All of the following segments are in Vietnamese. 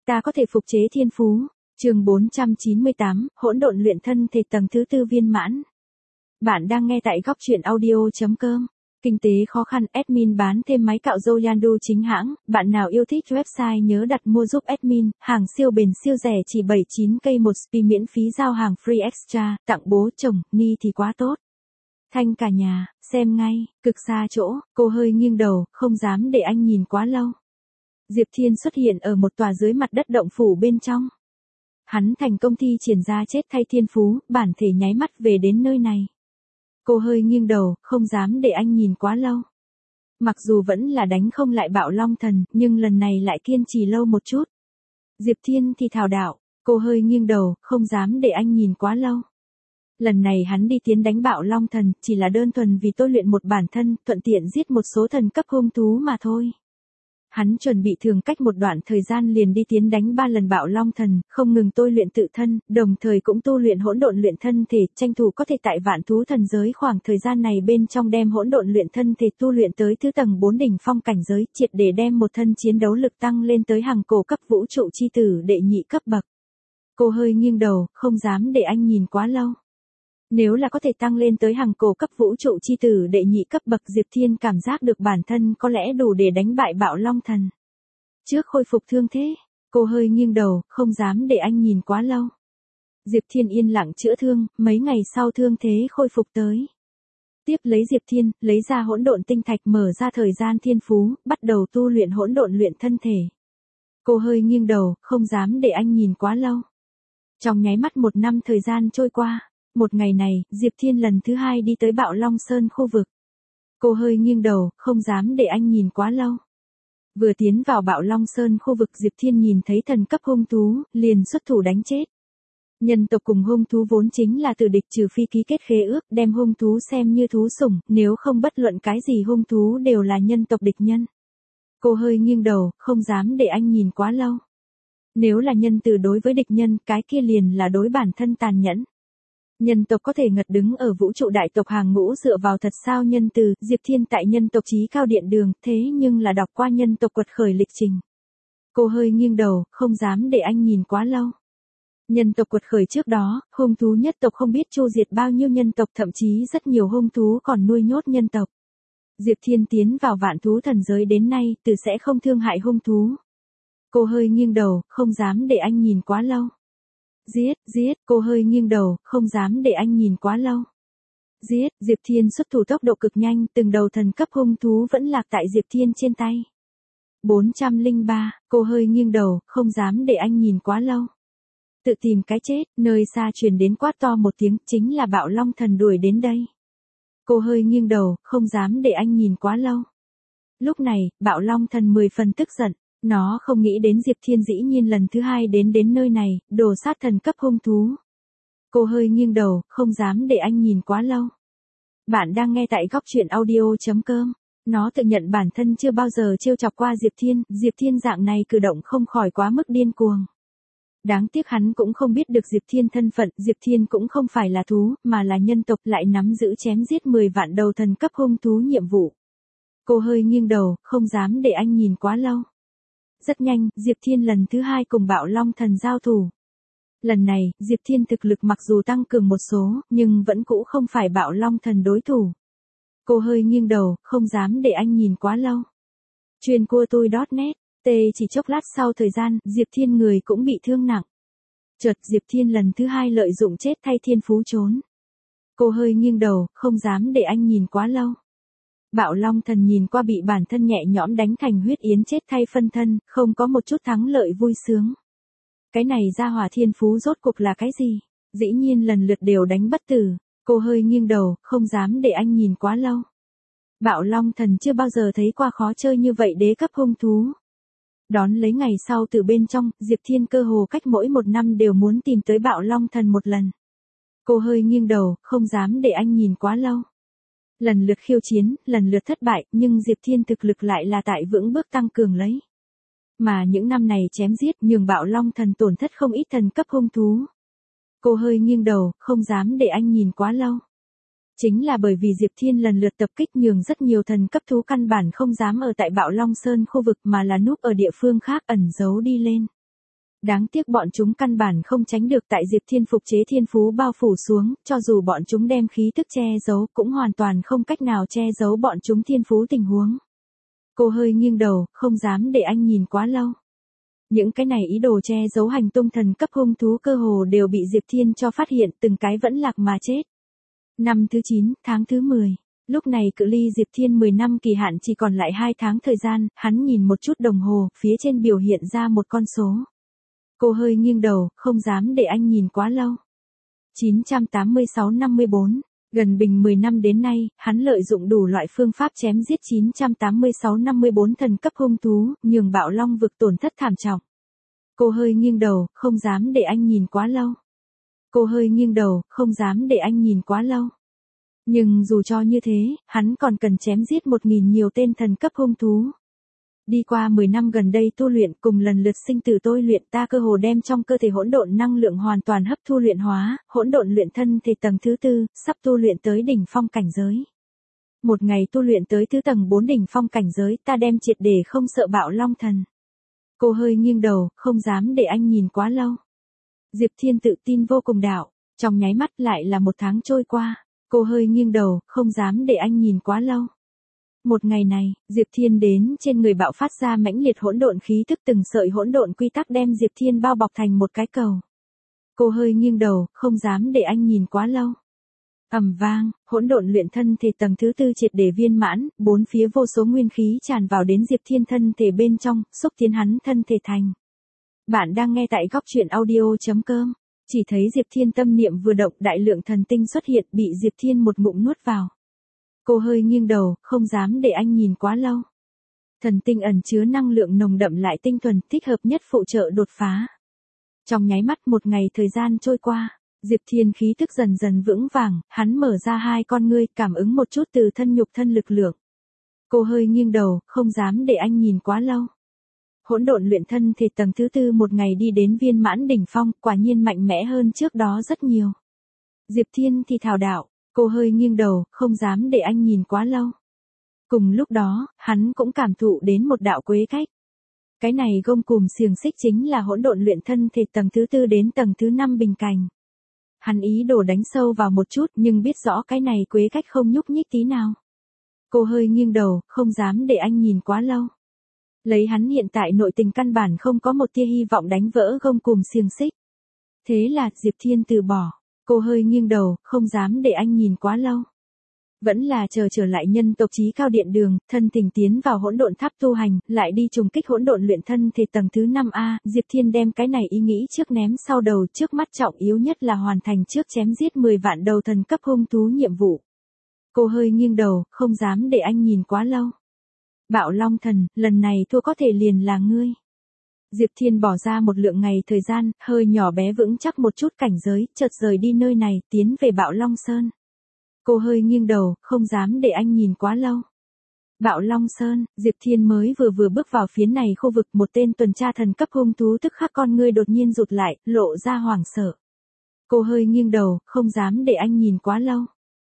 Ta có thể phục chế thiên phú. Chương 498, hỗn độn luyện thân thể tầng thứ 4 viên mãn. Bạn đang nghe tại góc truyện audio.com. Kinh tế khó khăn, admin bán thêm máy cạo râu Yandu chính hãng, bạn nào yêu thích website nhớ đặt mua giúp admin, hàng siêu bền siêu rẻ chỉ 79k một spi miễn phí giao hàng free extra, tặng bố chồng, ni thì quá tốt. Thanh cả nhà, xem ngay, cực xa chỗ, cô hơi nghiêng đầu, không dám để anh nhìn quá lâu. Diệp Thiên xuất hiện ở một tòa dưới mặt đất động phủ bên trong. Hắn thành công thi triển ra chết thay thiên phú, bản thể nháy mắt về đến nơi này. Cô hơi nghiêng đầu, không dám để anh nhìn quá lâu. Mặc dù vẫn là đánh không lại Bạo Long Thần, nhưng lần này lại kiên trì lâu một chút. Diệp Thiên thì thảo đạo, cô hơi nghiêng đầu, không dám để anh nhìn quá lâu. Lần này hắn đi tiến đánh Bạo Long Thần, chỉ là đơn thuần vì tôi luyện một bản thân, thuận tiện giết một số thần cấp hung thú mà thôi. Hắn chuẩn bị thường cách một đoạn thời gian liền đi tiến đánh 3 lần Bạo Long Thần, không ngừng tôi luyện tự thân, đồng thời cũng tu luyện hỗn độn luyện thân thể, tranh thủ có thể tại Vạn Thú Thần giới khoảng thời gian này bên trong đem hỗn độn luyện thân thể tu luyện tới thứ tầng 4 đỉnh phong cảnh giới, triệt để đem một thân chiến đấu lực tăng lên tới hàng cổ cấp vũ trụ chi tử đệ nhị cấp bậc. Cô hơi nghiêng đầu, không dám để anh nhìn quá lâu. Nếu là có thể tăng lên tới hàng cổ cấp vũ trụ chi tử đệ nhị cấp bậc, Diệp Thiên cảm giác được bản thân có lẽ đủ để đánh bại Bạo Long Thần. Trước khôi phục thương thế, cô hơi nghiêng đầu, không dám để anh nhìn quá lâu. Diệp Thiên yên lặng chữa thương, mấy ngày sau thương thế khôi phục tới. Tiếp lấy Diệp Thiên, lấy ra hỗn độn tinh thạch mở ra thời gian thiên phú, bắt đầu tu luyện hỗn độn luyện thân thể. Cô hơi nghiêng đầu, không dám để anh nhìn quá lâu. Trong nháy mắt 1 năm thời gian trôi qua. Một ngày này, Diệp Thiên lần thứ 2 đi tới Bạo Long Sơn khu vực. Cô hơi nghiêng đầu, không dám để anh nhìn quá lâu. Vừa tiến vào Bạo Long Sơn khu vực, Diệp Thiên nhìn thấy thần cấp hung thú, liền xuất thủ đánh chết. Nhân tộc cùng hung thú vốn chính là tử địch, trừ phi ký kết khế ước, đem hung thú xem như thú sủng, nếu không bất luận cái gì hung thú đều là nhân tộc địch nhân. Cô hơi nghiêng đầu, không dám để anh nhìn quá lâu. Nếu là nhân từ đối với địch nhân, cái kia liền là đối bản thân tàn nhẫn. Nhân tộc có thể ngật đứng ở vũ trụ đại tộc hàng ngũ dựa vào thật sao nhân từ, Diệp Thiên tại nhân tộc chí cao điện đường, thế nhưng là đọc qua nhân tộc quật khởi lịch trình. Cô hơi nghiêng đầu, không dám để anh nhìn quá lâu. Nhân tộc quật khởi trước đó, hung thú nhất tộc không biết chu diệt bao nhiêu nhân tộc, thậm chí rất nhiều hung thú còn nuôi nhốt nhân tộc. Diệp Thiên tiến vào Vạn Thú Thần giới đến nay, từ sẽ không thương hại hung thú. Cô hơi nghiêng đầu, không dám để anh nhìn quá lâu. Giết, cô hơi nghiêng đầu, không dám để anh nhìn quá lâu. Giết, Diệp Thiên xuất thủ tốc độ cực nhanh, từng đầu thần cấp hung thú vẫn lạc tại Diệp Thiên trên tay. 403, cô hơi nghiêng đầu, không dám để anh nhìn quá lâu. Tự tìm cái chết, nơi xa truyền đến quát to một tiếng, chính là Bạo Long Thần đuổi đến đây. Cô hơi nghiêng đầu, không dám để anh nhìn quá lâu. Lúc này, Bạo Long Thần 10 phần tức giận. Nó không nghĩ đến Diệp Thiên dĩ nhiên lần thứ 2 đến nơi này, đồ sát thần cấp hung thú. Cô hơi nghiêng đầu, không dám để anh nhìn quá lâu. Bạn đang nghe tại góc truyện audio.com. Nó tự nhận bản thân chưa bao giờ trêu chọc qua Diệp Thiên dạng này cử động không khỏi quá mức điên cuồng. Đáng tiếc hắn cũng không biết được Diệp Thiên thân phận, Diệp Thiên cũng không phải là thú, mà là nhân tộc lại nắm giữ chém giết 10 vạn đầu thần cấp hung thú nhiệm vụ. Cô hơi nghiêng đầu, không dám để anh nhìn quá lâu. Rất nhanh, Diệp Thiên lần thứ 2 cùng Bạo Long Thần giao thủ. Lần này, Diệp Thiên thực lực mặc dù tăng cường một số, nhưng vẫn cũ không phải Bạo Long Thần đối thủ. Cô hơi nghiêng đầu, không dám để anh nhìn quá lâu. Chuyên cua tôi.net, chỉ chốc lát sau thời gian, Diệp Thiên người cũng bị thương nặng. Chợt Diệp Thiên lần thứ 2 lợi dụng chết thay thiên phú trốn. Cô hơi nghiêng đầu, không dám để anh nhìn quá lâu. Bạo Long Thần nhìn qua bị bản thân nhẹ nhõm đánh thành huyết yến chết thay phân thân, không có một chút thắng lợi vui sướng. Cái này ra hỏa thiên phú rốt cuộc là cái gì? Dĩ nhiên lần lượt đều đánh bất tử. Cô hơi nghiêng đầu, không dám để anh nhìn quá lâu. Bạo Long Thần chưa bao giờ thấy qua khó chơi như vậy đế cấp hung thú. Đón lấy ngày sau từ bên trong, Diệp Thiên cơ hồ cách mỗi 1 năm đều muốn tìm tới Bạo Long Thần một lần. Cô hơi nghiêng đầu, không dám để anh nhìn quá lâu. Lần lượt khiêu chiến, lần lượt thất bại, nhưng Diệp Thiên thực lực lại là tại vững bước tăng cường lấy. Mà những năm này chém giết nhường Bạo Long Thần tổn thất không ít thần cấp hung thú. Cô hơi nghiêng đầu, không dám để anh nhìn quá lâu. Chính là bởi vì Diệp Thiên lần lượt tập kích nhường rất nhiều thần cấp thú căn bản không dám ở tại Bạo Long Sơn khu vực mà là núp ở địa phương khác ẩn giấu đi lên. Đáng tiếc bọn chúng căn bản không tránh được tại Diệp Thiên phục chế thiên phú bao phủ xuống, cho dù bọn chúng đem khí tức che giấu cũng hoàn toàn không cách nào che giấu bọn chúng thiên phú tình huống. Cô hơi nghiêng đầu, không dám để anh nhìn quá lâu. Những cái này ý đồ che giấu hành tung thần cấp hung thú cơ hồ đều bị Diệp Thiên cho phát hiện, từng cái vẫn lạc mà chết. Năm thứ 9, tháng thứ 10. Lúc này cự ly Diệp Thiên 10 năm kỳ hạn chỉ còn lại 2 tháng thời gian, hắn nhìn một chút đồng hồ, phía trên biểu hiện ra một con số. Cô hơi nghiêng đầu, không dám để anh nhìn quá lâu. 986-54. Gần bình 10 năm đến nay, hắn lợi dụng đủ loại phương pháp chém giết 986-54 thần cấp hung thú, nhường Bạo Long vực tổn thất thảm trọng. Cô hơi nghiêng đầu, không dám để anh nhìn quá lâu. Cô hơi nghiêng đầu, không dám để anh nhìn quá lâu. Nhưng dù cho như thế, hắn còn cần chém giết 1000 nhiều tên thần cấp hung thú. Đi qua 10 năm gần đây tu luyện cùng lần lượt sinh tử tôi luyện, ta cơ hồ đem trong cơ thể hỗn độn năng lượng hoàn toàn hấp thu luyện hóa, hỗn độn luyện thân thể tầng thứ 4, sắp tu luyện tới đỉnh phong cảnh giới. Một ngày tu luyện tới thứ tầng 4 đỉnh phong cảnh giới, ta đem triệt để không sợ Bạo Long thần. Cô hơi nghiêng đầu, không dám để anh nhìn quá lâu. Diệp Thiên tự tin vô cùng đạo, trong nháy mắt lại là 1 tháng trôi qua. Cô hơi nghiêng đầu, không dám để anh nhìn quá lâu. Một ngày này, Diệp Thiên đến trên người bạo phát ra mãnh liệt hỗn độn khí tức, từng sợi hỗn độn quy tắc đem Diệp Thiên bao bọc thành một cái cầu. Cô hơi nghiêng đầu, không dám để anh nhìn quá lâu. Ầm vang, hỗn độn luyện thân thể tầng thứ 4 triệt để viên mãn, bốn phía vô số nguyên khí tràn vào đến Diệp Thiên thân thể bên trong, xúc tiến hắn thân thể thành. Bạn đang nghe tại góc truyện audio.com. Chỉ thấy Diệp Thiên tâm niệm vừa động, đại lượng thần tinh xuất hiện, bị Diệp Thiên một ngụm nuốt vào. Cô hơi nghiêng đầu, không dám để anh nhìn quá lâu. Thần tinh ẩn chứa năng lượng nồng đậm lại tinh thuần, thích hợp nhất phụ trợ đột phá. Trong nháy mắt 1 ngày thời gian trôi qua, Diệp Thiên khí tức dần dần vững vàng, hắn mở ra 2 con ngươi, cảm ứng một chút từ thân nhục thân lực lượng. Cô hơi nghiêng đầu, không dám để anh nhìn quá lâu. Hỗn độn luyện thân thể tầng thứ 4 một ngày đi đến viên mãn đỉnh phong, quả nhiên mạnh mẽ hơn trước đó rất nhiều. Diệp Thiên thì thào đạo, cô hơi nghiêng đầu, không dám để anh nhìn quá lâu. Cùng lúc đó, hắn cũng cảm thụ đến một đạo quế cách. Cái này gông cùm xiềng xích chính là hỗn độn luyện thân thể tầng thứ 4 đến tầng thứ 5 bình cảnh. Hắn ý đồ đánh sâu vào một chút nhưng biết rõ cái này quế cách không nhúc nhích tí nào. Cô hơi nghiêng đầu, không dám để anh nhìn quá lâu. Lấy hắn hiện tại nội tình căn bản không có một tia hy vọng đánh vỡ gông cùm xiềng xích. Thế là Diệp Thiên từ bỏ. Cô hơi nghiêng đầu, không dám để anh nhìn quá lâu. Vẫn là chờ trở lại nhân tộc chí cao điện đường, thân tình tiến vào hỗn độn tháp tu hành, lại đi trùng kích hỗn độn luyện thân thể tầng thứ 5A, Diệp Thiên đem cái này ý nghĩ trước ném sau đầu, trước mắt trọng yếu nhất là hoàn thành trước chém giết 10 vạn đầu thần cấp hung thú nhiệm vụ. Cô hơi nghiêng đầu, không dám để anh nhìn quá lâu. Bạo Long thần, lần này thua có thể liền là ngươi. Diệp Thiên bỏ ra một lượng ngày thời gian, hơi nhỏ bé vững chắc một chút cảnh giới, chợt rời đi nơi này, tiến về Bạo Long Sơn. Cô hơi nghiêng đầu, không dám để anh nhìn quá lâu. Bạo Long Sơn, Diệp Thiên mới vừa bước vào phía này khu vực, một tên tuần tra thần cấp hung thú tức khắc con ngươi đột nhiên rụt lại, lộ ra hoảng sợ. Cô hơi nghiêng đầu, không dám để anh nhìn quá lâu.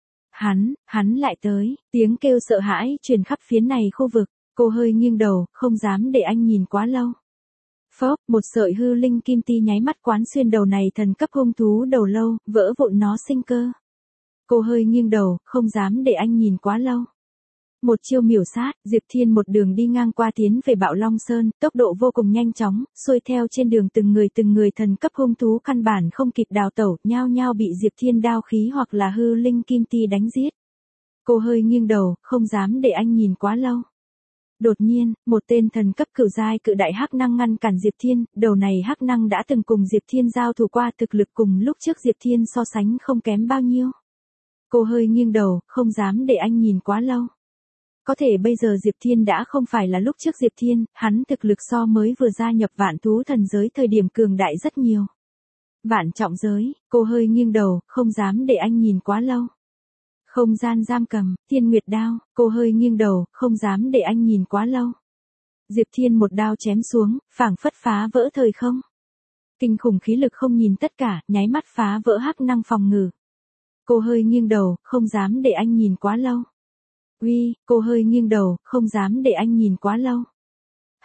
Hắn lại tới, tiếng kêu sợ hãi truyền khắp phía này khu vực, cô hơi nghiêng đầu, không dám để anh nhìn quá lâu. Phốc, một sợi hư linh kim ti nháy mắt quán xuyên đầu này thần cấp hung thú đầu lâu, vỡ vụn nó sinh cơ. Cô hơi nghiêng đầu, không dám để anh nhìn quá lâu. Một chiêu miểu sát, Diệp Thiên một đường đi ngang qua tiến về Bạo Long Sơn, tốc độ vô cùng nhanh chóng, xuôi theo trên đường từng người thần cấp hung thú căn bản không kịp đào tẩu, nhao nhao bị Diệp Thiên đao khí hoặc là hư linh kim ti đánh giết. Cô hơi nghiêng đầu, không dám để anh nhìn quá lâu. Đột nhiên, một tên thần cấp cửu giai cự đại hắc năng ngăn cản Diệp Thiên, đầu này hắc năng đã từng cùng Diệp Thiên giao thủ qua, thực lực cùng lúc trước Diệp Thiên so sánh không kém bao nhiêu. Cô hơi nghiêng đầu, không dám để anh nhìn quá lâu. Có thể bây giờ Diệp Thiên đã không phải là lúc trước Diệp Thiên, hắn thực lực so mới vừa gia nhập vạn thú thần giới thời điểm cường đại rất nhiều. Vạn trọng giới, cô hơi nghiêng đầu, không dám để anh nhìn quá lâu. Không gian giam cầm, Thiên Nguyệt đao, cô hơi nghiêng đầu, không dám để anh nhìn quá lâu. Diệp Thiên một đao chém xuống, phảng phất phá vỡ thời không. Kinh khủng khí lực không nhìn tất cả, nháy mắt phá vỡ hắc năng phòng ngự. Cô hơi nghiêng đầu, không dám để anh nhìn quá lâu. Uy, cô hơi nghiêng đầu, không dám để anh nhìn quá lâu.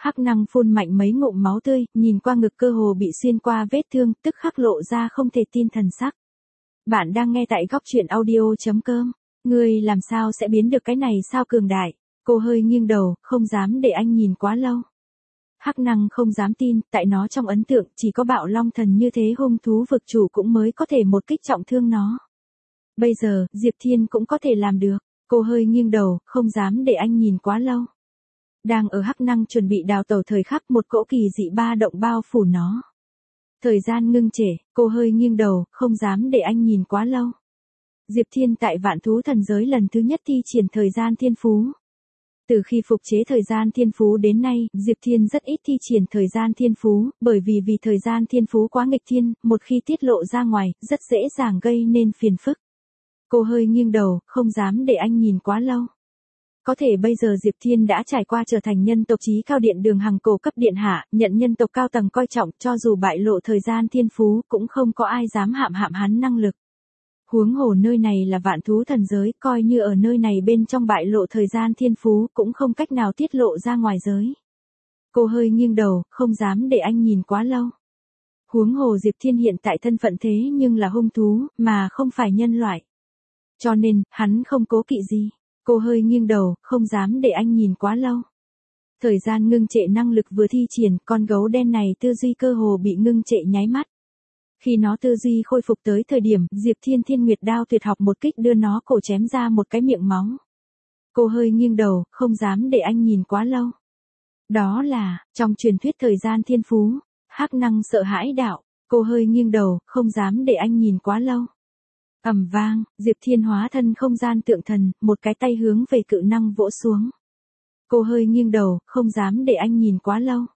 Hắc Năng phun mạnh mấy ngụm máu tươi, nhìn qua ngực cơ hồ bị xuyên qua vết thương, tức khắc lộ ra không thể tin thần sắc. Bạn đang nghe tại góc truyện audio.com. Ngươi làm sao sẽ biến được cái này sao cường đại? Cô hơi nghiêng đầu, không dám để anh nhìn quá lâu. Hắc Năng không dám tin, tại nó trong ấn tượng chỉ có Bạo Long Thần như thế hung thú vực chủ cũng mới có thể một kích trọng thương nó. Bây giờ, Diệp Thiên cũng có thể làm được. Cô hơi nghiêng đầu, không dám để anh nhìn quá lâu. Đang ở Hắc Năng chuẩn bị đào tẩu thời khắc một cỗ kỳ dị ba động bao phủ nó. Thời gian ngưng trệ, cô hơi nghiêng đầu, không dám để anh nhìn quá lâu. Diệp Thiên tại Vạn Thú Thần Giới lần thứ nhất thi triển thời gian thiên phú. Từ khi phục chế thời gian thiên phú đến nay, Diệp Thiên rất ít thi triển thời gian thiên phú, bởi vì thời gian thiên phú quá nghịch thiên, một khi tiết lộ ra ngoài, rất dễ dàng gây nên phiền phức. Cô hơi nghiêng đầu, không dám để anh nhìn quá lâu. Có thể bây giờ Diệp Thiên đã trải qua trở thành nhân tộc chí cao điện đường hàng cổ cấp điện hạ, nhận nhân tộc cao tầng coi trọng, cho dù bại lộ thời gian thiên phú cũng không có ai dám hạm hắn năng lực. Huống hồ nơi này là Vạn Thú Thần Giới, coi như ở nơi này bên trong bại lộ thời gian thiên phú cũng không cách nào tiết lộ ra ngoài giới. Cô hơi nghiêng đầu, không dám để anh nhìn quá lâu. Huống hồ Diệp Thiên hiện tại thân phận thế nhưng là hung thú, mà không phải nhân loại. Cho nên, hắn không cố kỵ gì. Cô hơi nghiêng đầu, không dám để anh nhìn quá lâu. Thời gian ngưng trệ năng lực vừa thi triển, con gấu đen này tư duy cơ hồ bị ngưng trệ nháy mắt. Khi nó tư duy khôi phục tới thời điểm, Diệp Thiên Thiên Nguyệt Đao tuyệt học một kích đưa nó cổ chém ra một cái miệng máu. Cô hơi nghiêng đầu, không dám để anh nhìn quá lâu. Đó là, trong truyền thuyết thời gian thiên phú, Hắc Năng sợ hãi đạo. Cô hơi nghiêng đầu, không dám để anh nhìn quá lâu. Ầm vang, Diệp Thiên hóa thân không gian tượng thần, một cái tay hướng về cự năng vỗ xuống. Cô hơi nghiêng đầu, không dám để anh nhìn quá lâu.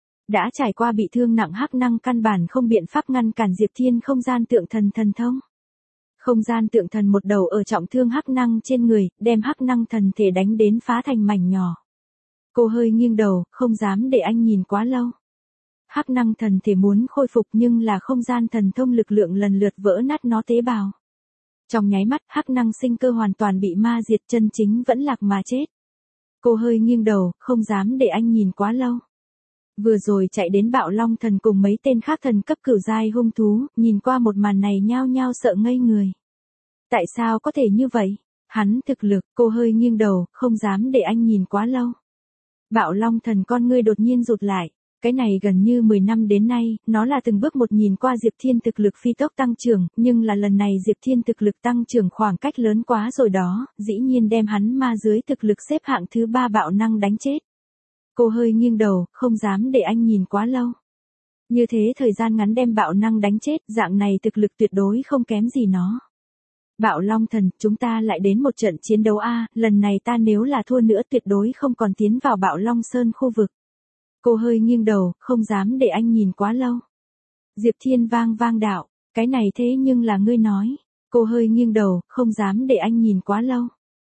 Đã trải qua bị thương nặng Hắc Năng căn bản không biện pháp ngăn cản Diệp Thiên không gian tượng thần thần thông. Không gian tượng thần một đầu ở trọng thương Hắc Năng trên người, đem Hắc Năng thần thể đánh đến phá thành mảnh nhỏ. Cô hơi nghiêng đầu, không dám để anh nhìn quá lâu. Hắc Năng thần thể muốn khôi phục nhưng là không gian thần thông lực lượng lần lượt vỡ nát nó tế bào. Trong nháy mắt, Hắc Năng sinh cơ hoàn toàn bị ma diệt, chân chính vẫn lạc mà chết. Cô hơi nghiêng đầu, không dám để anh nhìn quá lâu. Vừa rồi chạy đến Bạo Long Thần cùng mấy tên khác thần cấp cửu giai hung thú, nhìn qua một màn này nhao nhao sợ ngây người. Tại sao có thể như vậy? Hắn thực lực, cô hơi nghiêng đầu, không dám để anh nhìn quá lâu. Bạo Long Thần con ngươi đột nhiên rụt lại. Cái này gần như 10 năm đến nay, nó là từng bước một nhìn qua Diệp Thiên thực lực phi tốc tăng trưởng, nhưng là lần này Diệp Thiên thực lực tăng trưởng khoảng cách lớn quá rồi đó, dĩ nhiên đem hắn ma dưới thực lực xếp hạng thứ 3 bạo năng đánh chết. Cô hơi nghiêng đầu, không dám để anh nhìn quá lâu. Như thế thời gian ngắn đem bạo năng đánh chết, dạng này thực lực tuyệt đối không kém gì nó. Bạo Long Thần, chúng ta lại đến một trận chiến đấu a, lần này ta nếu là thua nữa tuyệt đối không còn tiến vào Bạo Long Sơn khu vực. Cô hơi nghiêng đầu, không dám để anh nhìn quá lâu. Diệp Thiên vang đạo, cái này thế nhưng là ngươi nói. Cô hơi nghiêng đầu, không dám để anh nhìn quá lâu.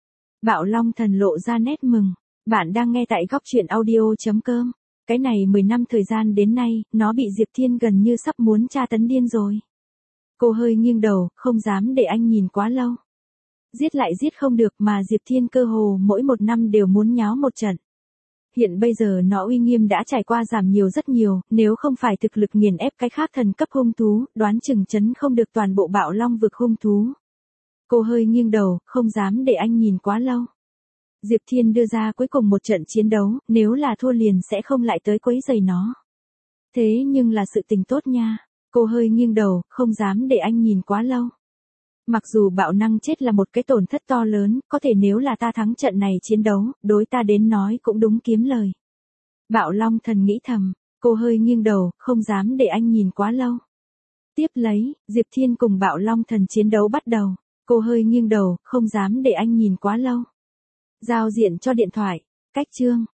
Bạo Long Thần lộ ra nét mừng. Bạn đang nghe tại góc truyện audio.com. Cái này 10 năm thời gian đến nay, nó bị Diệp Thiên gần như sắp muốn tra tấn điên rồi. Cô hơi nghiêng đầu, không dám để anh nhìn quá lâu. Giết lại giết không được mà Diệp Thiên cơ hồ mỗi một năm đều muốn nháo một trận. Hiện bây giờ nó uy nghiêm đã trải qua giảm nhiều rất nhiều, nếu không phải thực lực nghiền ép cái khác thần cấp hung thú, đoán chừng chấn không được toàn bộ Bạo Long vực hung thú. Cô hơi nghiêng đầu, không dám để anh nhìn quá lâu. Diệp Thiên đưa ra cuối cùng một trận chiến đấu, nếu là thua liền sẽ không lại tới quấy rầy nó. Thế nhưng là sự tình tốt nha. Cô hơi nghiêng đầu, không dám để anh nhìn quá lâu. Mặc dù bạo năng chết là một cái tổn thất to lớn, có thể nếu là ta thắng trận này chiến đấu, đối ta đến nói cũng đúng kiếm lời. Bạo Long Thần nghĩ thầm, cô hơi nghiêng đầu, không dám để anh nhìn quá lâu. Tiếp lấy, Diệp Thiên cùng Bạo Long Thần chiến đấu bắt đầu. Cô hơi nghiêng đầu, không dám để anh nhìn quá lâu. Giao diện cho điện thoại, cách chương.